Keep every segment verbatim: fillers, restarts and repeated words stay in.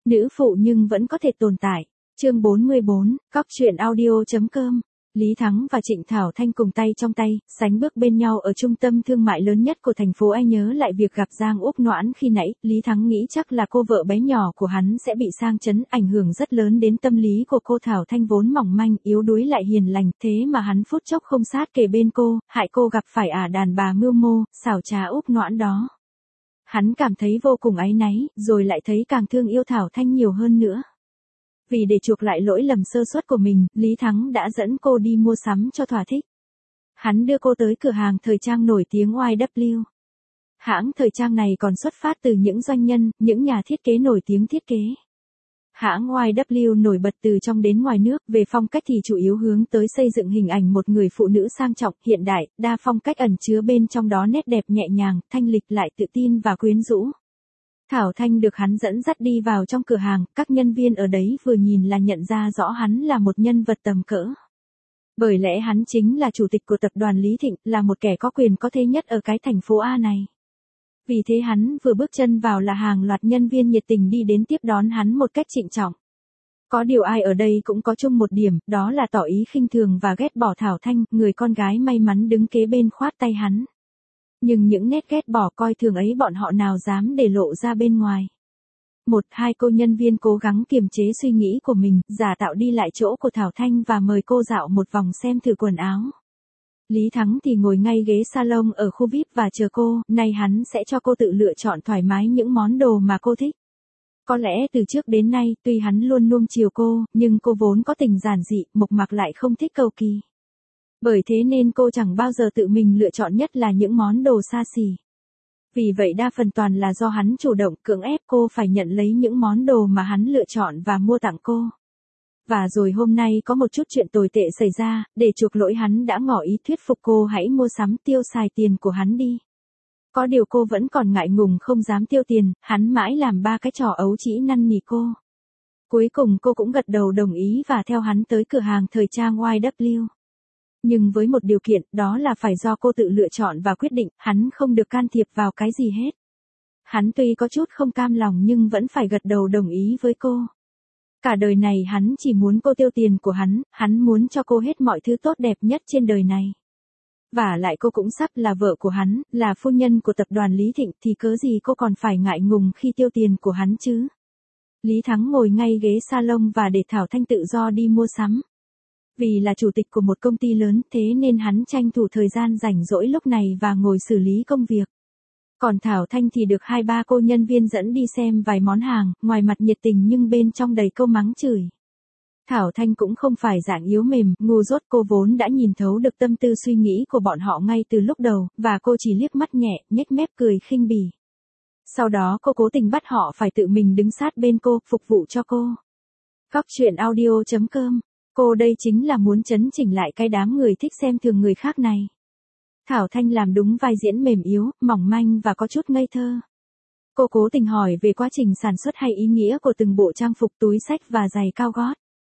Nữ phụ nhưng vẫn có thể tồn tại. Chương bốn mươi bốn, Cóc truyện audio chấm com. Lý Thắng và Trịnh Thảo Thanh cùng tay trong tay, sánh bước bên nhau ở trung tâm thương mại lớn nhất của thành phố. Anh nhớ lại việc gặp Giang Úc Noãn khi nãy, Lý Thắng nghĩ chắc là cô vợ bé nhỏ của hắn sẽ bị sang chấn, ảnh hưởng rất lớn đến tâm lý của cô. Thảo Thanh vốn mỏng manh, yếu đuối lại hiền lành, thế mà hắn phút chốc không sát kề bên cô, hại cô gặp phải ả đàn bà mưu mô, xảo trá Úc Noãn đó. Hắn cảm thấy vô cùng áy náy, rồi lại thấy càng thương yêu Thảo Thanh nhiều hơn nữa. Vì để chuộc lại lỗi lầm sơ suất của mình, Lý Thắng đã dẫn cô đi mua sắm cho thỏa thích. Hắn đưa cô tới cửa hàng thời trang nổi tiếng Y W. Hãng thời trang này còn xuất phát từ những doanh nhân, những nhà thiết kế nổi tiếng thiết kế. Hãng Y W nổi bật từ trong đến ngoài nước, về phong cách thì chủ yếu hướng tới xây dựng hình ảnh một người phụ nữ sang trọng, hiện đại, đa phong cách, ẩn chứa bên trong đó nét đẹp nhẹ nhàng, thanh lịch lại tự tin và quyến rũ. Thảo Thanh được hắn dẫn dắt đi vào trong cửa hàng, các nhân viên ở đấy vừa nhìn là nhận ra rõ hắn là một nhân vật tầm cỡ. Bởi lẽ hắn chính là chủ tịch của tập đoàn Lý Thịnh, là một kẻ có quyền có thế nhất ở cái thành phố A này. Vì thế hắn vừa bước chân vào là hàng loạt nhân viên nhiệt tình đi đến tiếp đón hắn một cách trịnh trọng. Có điều ai ở đây cũng có chung một điểm, đó là tỏ ý khinh thường và ghét bỏ Thảo Thanh, người con gái may mắn đứng kế bên khoát tay hắn. Nhưng những nét ghét bỏ coi thường ấy bọn họ nào dám để lộ ra bên ngoài. Một, hai cô nhân viên cố gắng kiềm chế suy nghĩ của mình, giả tạo đi lại chỗ của Thảo Thanh và mời cô dạo một vòng xem thử quần áo. Lý Thắng thì ngồi ngay ghế salon ở khu vi ai pi và chờ cô, nay hắn sẽ cho cô tự lựa chọn thoải mái những món đồ mà cô thích. Có lẽ từ trước đến nay, tuy hắn luôn nuông chiều cô, nhưng cô vốn có tình giản dị, mộc mạc lại không thích cầu kỳ. Bởi thế nên cô chẳng bao giờ tự mình lựa chọn, nhất là những món đồ xa xỉ. Vì vậy đa phần toàn là do hắn chủ động cưỡng ép cô phải nhận lấy những món đồ mà hắn lựa chọn và mua tặng cô. Và rồi hôm nay có một chút chuyện tồi tệ xảy ra, để chuộc lỗi hắn đã ngỏ ý thuyết phục cô hãy mua sắm tiêu xài tiền của hắn đi. Có điều cô vẫn còn ngại ngùng không dám tiêu tiền, hắn mãi làm ba cái trò ấu trĩ năn nỉ cô. Cuối cùng cô cũng gật đầu đồng ý và theo hắn tới cửa hàng thời trang Y W. Nhưng với một điều kiện, đó là phải do cô tự lựa chọn và quyết định, hắn không được can thiệp vào cái gì hết. Hắn tuy có chút không cam lòng nhưng vẫn phải gật đầu đồng ý với cô. Cả đời này hắn chỉ muốn cô tiêu tiền của hắn, hắn muốn cho cô hết mọi thứ tốt đẹp nhất trên đời này. Và lại cô cũng sắp là vợ của hắn, là phu nhân của tập đoàn Lý Thịnh, thì cớ gì cô còn phải ngại ngùng khi tiêu tiền của hắn chứ. Lý Thắng ngồi ngay ghế salon và để Thảo Thanh tự do đi mua sắm. Vì là chủ tịch của một công ty lớn, thế nên hắn tranh thủ thời gian rảnh rỗi lúc này và ngồi xử lý công việc. Còn Thảo Thanh thì được hai ba cô nhân viên dẫn đi xem vài món hàng, ngoài mặt nhiệt tình nhưng bên trong đầy câu mắng chửi. Thảo Thanh cũng không phải dạng yếu mềm, ngu dốt, cô vốn đã nhìn thấu được tâm tư suy nghĩ của bọn họ ngay từ lúc đầu, và cô chỉ liếc mắt nhẹ, nhếch mép cười khinh bỉ. Sau đó cô cố tình bắt họ phải tự mình đứng sát bên cô, phục vụ cho cô. Cóc truyện audio chấm com. Cô đây chính là muốn chấn chỉnh lại cái đám người thích xem thường người khác này. Thảo Thanh làm đúng vai diễn mềm yếu, mỏng manh và có chút ngây thơ. Cô cố tình hỏi về quá trình sản xuất hay ý nghĩa của từng bộ trang phục, túi xách và giày cao gót.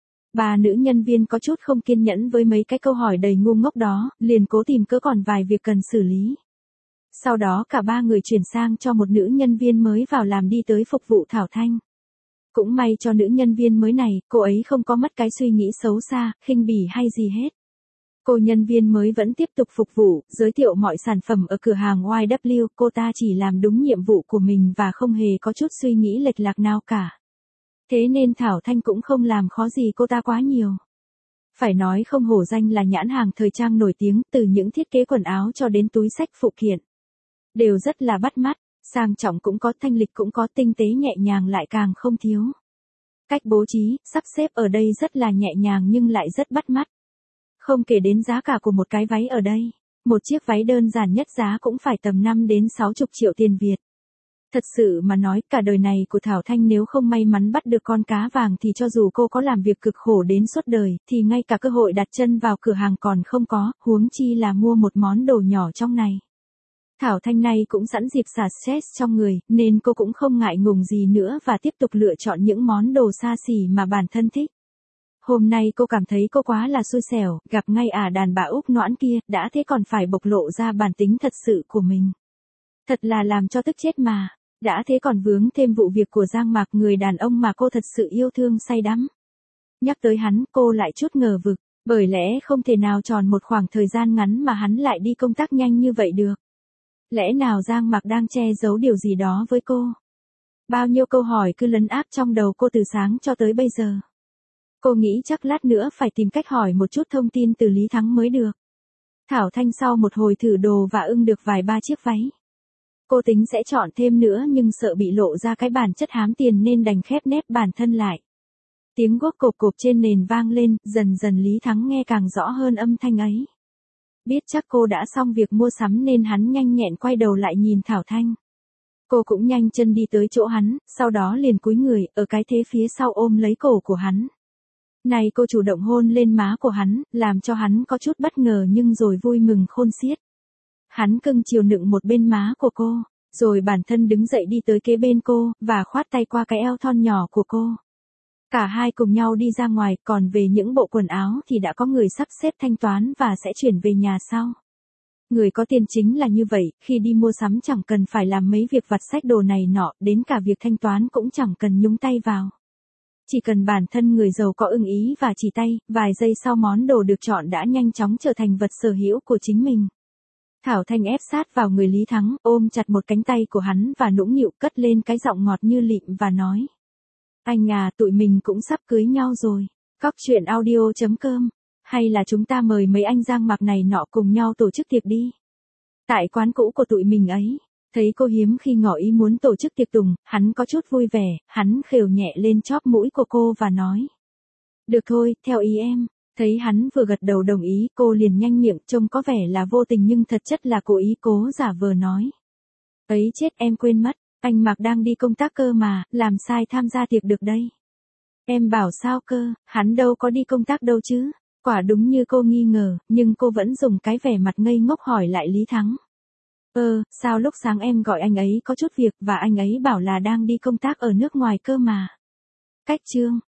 Ba nữ nhân viên có chút không kiên nhẫn với mấy cái câu hỏi đầy ngu ngốc đó, liền cố tìm cớ còn vài việc cần xử lý. Sau đó cả ba người chuyển sang cho một nữ nhân viên mới vào làm đi tới phục vụ Thảo Thanh. Cũng may cho nữ nhân viên mới này, cô ấy không có mất cái suy nghĩ xấu xa, khinh bỉ hay gì hết. Cô nhân viên mới vẫn tiếp tục phục vụ, giới thiệu mọi sản phẩm ở cửa hàng Y W, cô ta chỉ làm đúng nhiệm vụ của mình và không hề có chút suy nghĩ lệch lạc nào cả. Thế nên Thảo Thanh cũng không làm khó gì cô ta quá nhiều. Phải nói không hổ danh là nhãn hàng thời trang nổi tiếng, từ những thiết kế quần áo cho đến túi xách phụ kiện. Đều rất là bắt mắt. Sang trọng cũng có, thanh lịch cũng có, tinh tế nhẹ nhàng lại càng không thiếu. Cách bố trí, sắp xếp ở đây rất là nhẹ nhàng nhưng lại rất bắt mắt. Không kể đến giá cả của một cái váy ở đây. Một chiếc váy đơn giản nhất giá cũng phải tầm năm đến sáu mươi triệu tiền Việt. Thật sự mà nói, cả đời này của Thảo Thanh nếu không may mắn bắt được con cá vàng thì cho dù cô có làm việc cực khổ đến suốt đời, thì ngay cả cơ hội đặt chân vào cửa hàng còn không có, huống chi là mua một món đồ nhỏ trong này. Thảo Thanh này cũng sẵn dịp xả stress trong người, nên cô cũng không ngại ngùng gì nữa và tiếp tục lựa chọn những món đồ xa xỉ mà bản thân thích. Hôm nay cô cảm thấy cô quá là xui xẻo, gặp ngay ả đàn bà Úc Noãn kia, đã thế còn phải bộc lộ ra bản tính thật sự của mình. Thật là làm cho tức chết mà. Đã thế còn vướng thêm vụ việc của Giang Mạc, người đàn ông mà cô thật sự yêu thương say đắm. Nhắc tới hắn, cô lại chút ngờ vực, bởi lẽ không thể nào tròn một khoảng thời gian ngắn mà hắn lại đi công tác nhanh như vậy được. Lẽ nào Giang Mạc đang che giấu điều gì đó với cô? Bao nhiêu câu hỏi cứ lấn áp trong đầu cô từ sáng cho tới bây giờ. Cô nghĩ chắc lát nữa phải tìm cách hỏi một chút thông tin từ Lý Thắng mới được. Thảo Thanh sau một hồi thử đồ và ưng được vài ba chiếc váy. Cô tính sẽ chọn thêm nữa nhưng sợ bị lộ ra cái bản chất hám tiền nên đành khép nép bản thân lại. Tiếng guốc cộp cộp trên nền vang lên, dần dần Lý Thắng nghe càng rõ hơn âm thanh ấy. Biết chắc cô đã xong việc mua sắm nên hắn nhanh nhẹn quay đầu lại nhìn Thảo Thanh. Cô cũng nhanh chân đi tới chỗ hắn, sau đó liền cúi người, ở cái thế phía sau ôm lấy cổ của hắn. Này cô chủ động hôn lên má của hắn, làm cho hắn có chút bất ngờ nhưng rồi vui mừng khôn xiết. Hắn cưng chiều nựng một bên má của cô, rồi bản thân đứng dậy đi tới kế bên cô, và khoát tay qua cái eo thon nhỏ của cô. Cả hai cùng nhau đi ra ngoài, còn về những bộ quần áo thì đã có người sắp xếp thanh toán và sẽ chuyển về nhà sau. Người có tiền chính là như vậy, khi đi mua sắm chẳng cần phải làm mấy việc vặt xách đồ này nọ, đến cả việc thanh toán cũng chẳng cần nhúng tay vào. Chỉ cần bản thân người giàu có ưng ý và chỉ tay, vài giây sau món đồ được chọn đã nhanh chóng trở thành vật sở hữu của chính mình. Thảo Thanh ép sát vào người Lý Thắng, ôm chặt một cánh tay của hắn và nũng nịu cất lên cái giọng ngọt như lịm và nói. Anh à, tụi mình cũng sắp cưới nhau rồi. Cóc truyện audio chấm com. Hay là chúng ta mời mấy anh Giang Mạc này nọ cùng nhau tổ chức tiệc đi. Tại quán cũ của tụi mình ấy. Thấy cô hiếm khi ngỏ ý muốn tổ chức tiệc tùng, hắn có chút vui vẻ, hắn khều nhẹ lên chóp mũi của cô và nói. Được thôi, theo ý em. Thấy hắn vừa gật đầu đồng ý, cô liền nhanh miệng, trông có vẻ là vô tình nhưng thật chất là cố ý cố giả vờ nói. Ấy chết, em quên mất, anh Mạc đang đi công tác cơ mà, làm sai tham gia tiệc được đây. Em bảo sao cơ, hắn đâu có đi công tác đâu chứ. Quả đúng như cô nghi ngờ, nhưng cô vẫn dùng cái vẻ mặt ngây ngốc hỏi lại Lý Thắng. Ơ, sao lúc sáng em gọi anh ấy có chút việc và anh ấy bảo là đang đi công tác ở nước ngoài cơ mà. Cách chương.